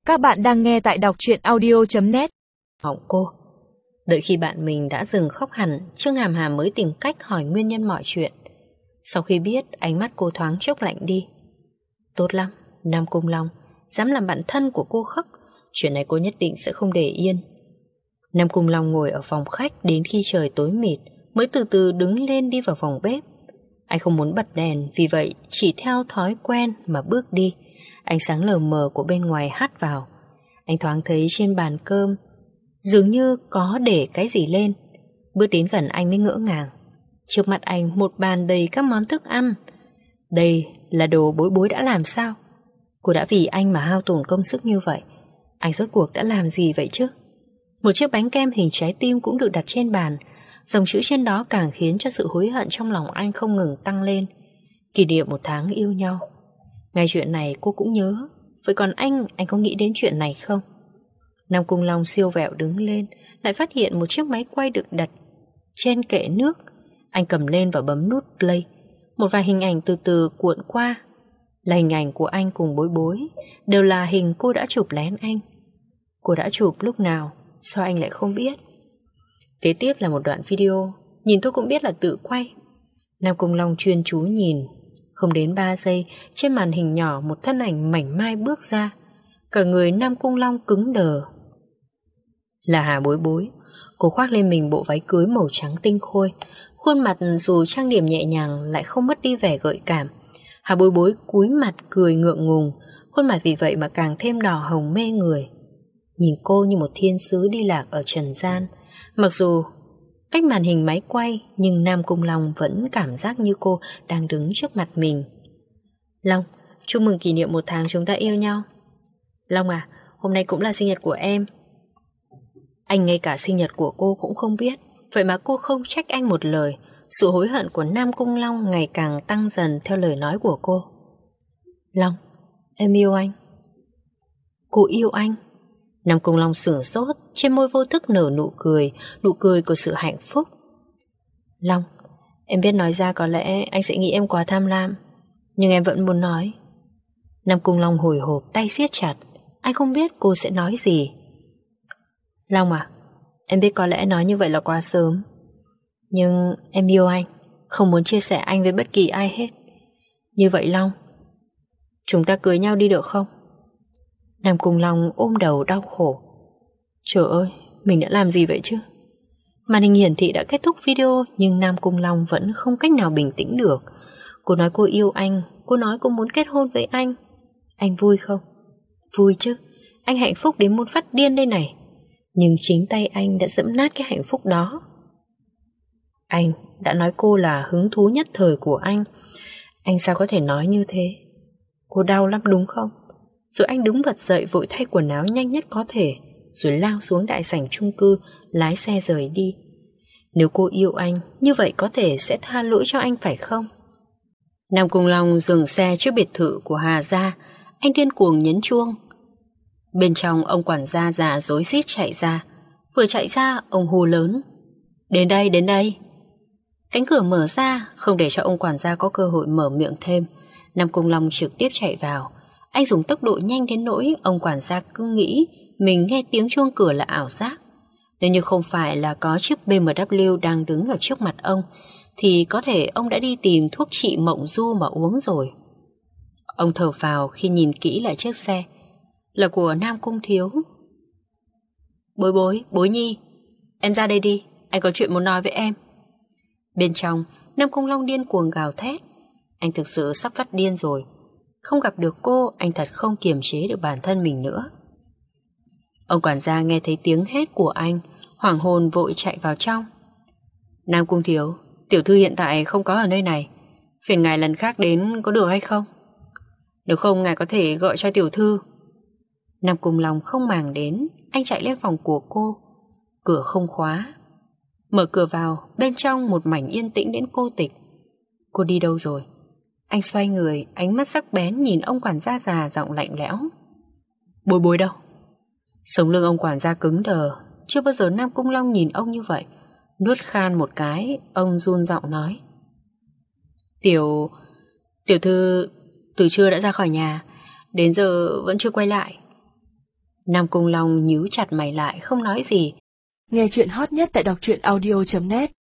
Các bạn đang nghe tại đọc truyện audio.net. Họng cô. Đợi khi bạn mình đã dừng khóc hẳn, Trương Hàm Hàm mới tìm cách hỏi nguyên nhân mọi chuyện. Sau khi biết, ánh mắt cô thoáng chốc lạnh đi. Tốt lắm, Nam Cung Long dám làm bạn thân của cô khắc, chuyện này cô nhất định sẽ không để yên. Nam Cung Long ngồi ở phòng khách đến khi trời tối mịt mới từ từ đứng lên đi vào phòng bếp. Anh không muốn bật đèn, vì vậy chỉ theo thói quen mà bước đi. Ánh sáng lờ mờ của bên ngoài hắt vào. Anh thoáng thấy trên bàn cơm dường như có để cái gì lên. Bước đến gần anh mới ngỡ ngàng. Trước mặt anh một bàn đầy các món thức ăn. Đây là đồ Bối Bối đã làm sao? Cô đã vì anh mà hao tổn công sức như vậy. Anh rốt cuộc đã làm gì vậy chứ? Một chiếc bánh kem hình trái tim cũng được đặt trên bàn. Dòng chữ trên đó càng khiến cho sự hối hận trong lòng anh không ngừng tăng lên. Kỷ niệm 1 tháng yêu nhau. Ngay chuyện này cô cũng nhớ. Vậy còn anh có nghĩ đến chuyện này không? Nam Cung Long siêu vẹo đứng lên, lại phát hiện một chiếc máy quay được đặt trên kệ nước. Anh cầm lên và bấm nút play. Một vài hình ảnh từ từ cuộn qua. Là hình ảnh của anh cùng Bối Bối. Đều là hình cô đã chụp lén anh. Cô đã chụp lúc nào? Sao anh lại không biết? Kế tiếp là một đoạn video. Nhìn tôi cũng biết là tự quay. Nam Cung Long chuyên chú nhìn. Không đến 3 giây, trên màn hình nhỏ một thân ảnh mảnh mai bước ra. Cả người Nam Cung Long cứng đờ. Là Hà Bối Bối. Cô khoác lên mình bộ váy cưới màu trắng tinh khôi. Khuôn mặt dù trang điểm nhẹ nhàng lại không mất đi vẻ gợi cảm. Hà Bối Bối cúi mặt cười ngượng ngùng. Khuôn mặt vì vậy mà càng thêm đỏ hồng mê người. Nhìn cô như một thiên sứ đi lạc ở trần gian. Mặc dù cách màn hình máy quay, nhưng Nam Cung Long vẫn cảm giác như cô đang đứng trước mặt mình. Long, chúc mừng kỷ niệm 1 tháng chúng ta yêu nhau. Long à, hôm nay cũng là sinh nhật của em. Anh ngay cả sinh nhật của cô cũng không biết. Vậy mà cô không trách anh một lời. Sự hối hận của Nam Cung Long ngày càng tăng dần theo lời nói của cô. Long, em yêu anh. Cô yêu anh? Nam Cung Long sửng sốt, trên môi vô thức nở nụ cười của sự hạnh phúc. Long, em biết nói ra có lẽ anh sẽ nghĩ em quá tham lam, nhưng em vẫn muốn nói. Nam Cung Long hồi hộp, tay siết chặt. Anh không biết cô sẽ nói gì. Long à, em biết có lẽ nói như vậy là quá sớm, nhưng em yêu anh, không muốn chia sẻ anh với bất kỳ ai hết. Như vậy Long, chúng ta cưới nhau đi được không? Nam Cung Long ôm đầu đau khổ. Trời ơi, mình đã làm gì vậy chứ? Màn hình hiển thị đã kết thúc video, nhưng Nam Cung Long vẫn không cách nào bình tĩnh được. Cô nói cô yêu anh, cô nói cô muốn kết hôn với anh. Anh vui không? Vui chứ, anh hạnh phúc đến muốn phát điên đây này. Nhưng chính tay anh đã dẫm nát cái hạnh phúc đó. Anh đã nói cô là hứng thú nhất thời của anh. Anh sao có thể nói như thế? Cô đau lắm đúng không? Rồi anh đứng bật dậy vội thay quần áo nhanh nhất có thể, rồi lao xuống đại sảnh chung cư, lái xe rời đi. Nếu cô yêu anh, như vậy có thể sẽ tha lỗi cho anh phải không? Nam Cung Long dừng xe trước biệt thự của Hà gia. Anh điên cuồng nhấn chuông. Bên trong ông quản gia già rối rít chạy ra. Vừa chạy ra ông hô lớn. Đến đây, đến đây. Cánh cửa mở ra, không để cho ông quản gia có cơ hội mở miệng thêm. Nam Cung Long trực tiếp chạy vào. Anh dùng tốc độ nhanh đến nỗi ông quản gia cứ nghĩ mình nghe tiếng chuông cửa là ảo giác. Nếu như không phải là có chiếc BMW đang đứng ở trước mặt ông, thì có thể ông đã đi tìm thuốc trị mộng du mà uống rồi. Ông thở phào khi nhìn kỹ lại chiếc xe. Là của Nam Cung Thiếu. Bối Bối, Bối Nhi, em ra đây đi, anh có chuyện muốn nói với em. Bên trong, Nam Cung Long điên cuồng gào thét. Anh thực sự sắp phát điên rồi. Không gặp được cô, anh thật không kiềm chế được bản thân mình nữa. Ông quản gia nghe thấy tiếng hét của anh, hoảng hồn vội chạy vào trong. Nam Cung Thiếu, tiểu thư hiện tại không có ở nơi này. Phiền ngài lần khác đến có được hay không? Nếu không ngài có thể gọi cho tiểu thư. Nam Cung Long không màng đến. Anh chạy lên phòng của cô. Cửa không khóa. Mở cửa vào, bên trong một mảnh yên tĩnh đến cô tịch. Cô đi đâu rồi? Anh xoay người, ánh mắt sắc bén nhìn ông quản gia già, giọng lạnh lẽo. Bối Bối đâu? Sống lưng ông quản gia cứng đờ. Chưa bao giờ Nam Cung Long nhìn ông như vậy. Nuốt khan một cái, ông run giọng nói. Tiểu thư từ trưa đã ra khỏi nhà, đến giờ vẫn chưa quay lại. Nam Cung Long nhíu chặt mày lại không nói gì. Nghe chuyện hot nhất tại đọc truyện audio.net